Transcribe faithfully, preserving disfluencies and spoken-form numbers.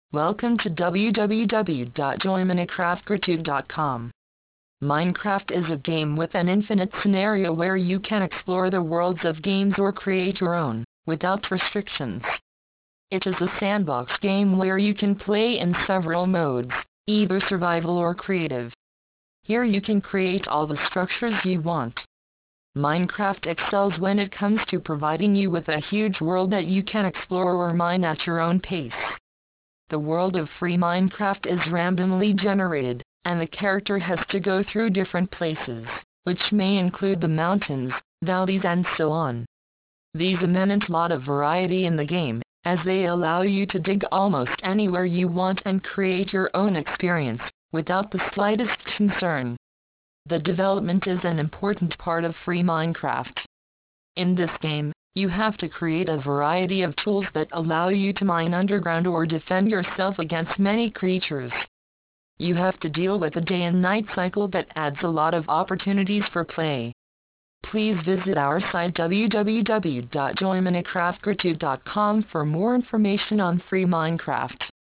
Welcome to w w w dot joy minecraft gratuit dot com. Minecraft is a game with an infinite scenario where you can explore the worlds of games or create your own, without restrictions. It is a sandbox game where you can play in several modes, either survival or creative. Here you can create all the structures you want. Minecraft excels when it comes to providing you with a huge world that you can explore or mine at your own pace. The world of free Minecraft is randomly generated, and the character has to go through different places, which may include the mountains, valleys and so on. These immense lot of variety in the game, as they allow you to dig almost anywhere you want and create your own experience, without the slightest concern. The development is an important part of free Minecraft. In this game, you have to create a variety of tools that allow you to mine underground or defend yourself against many creatures. You have to deal with a day and night cycle that adds a lot of opportunities for play. Please visit our site w w w dot joy minecraft gratuit dot com for more information on free Minecraft.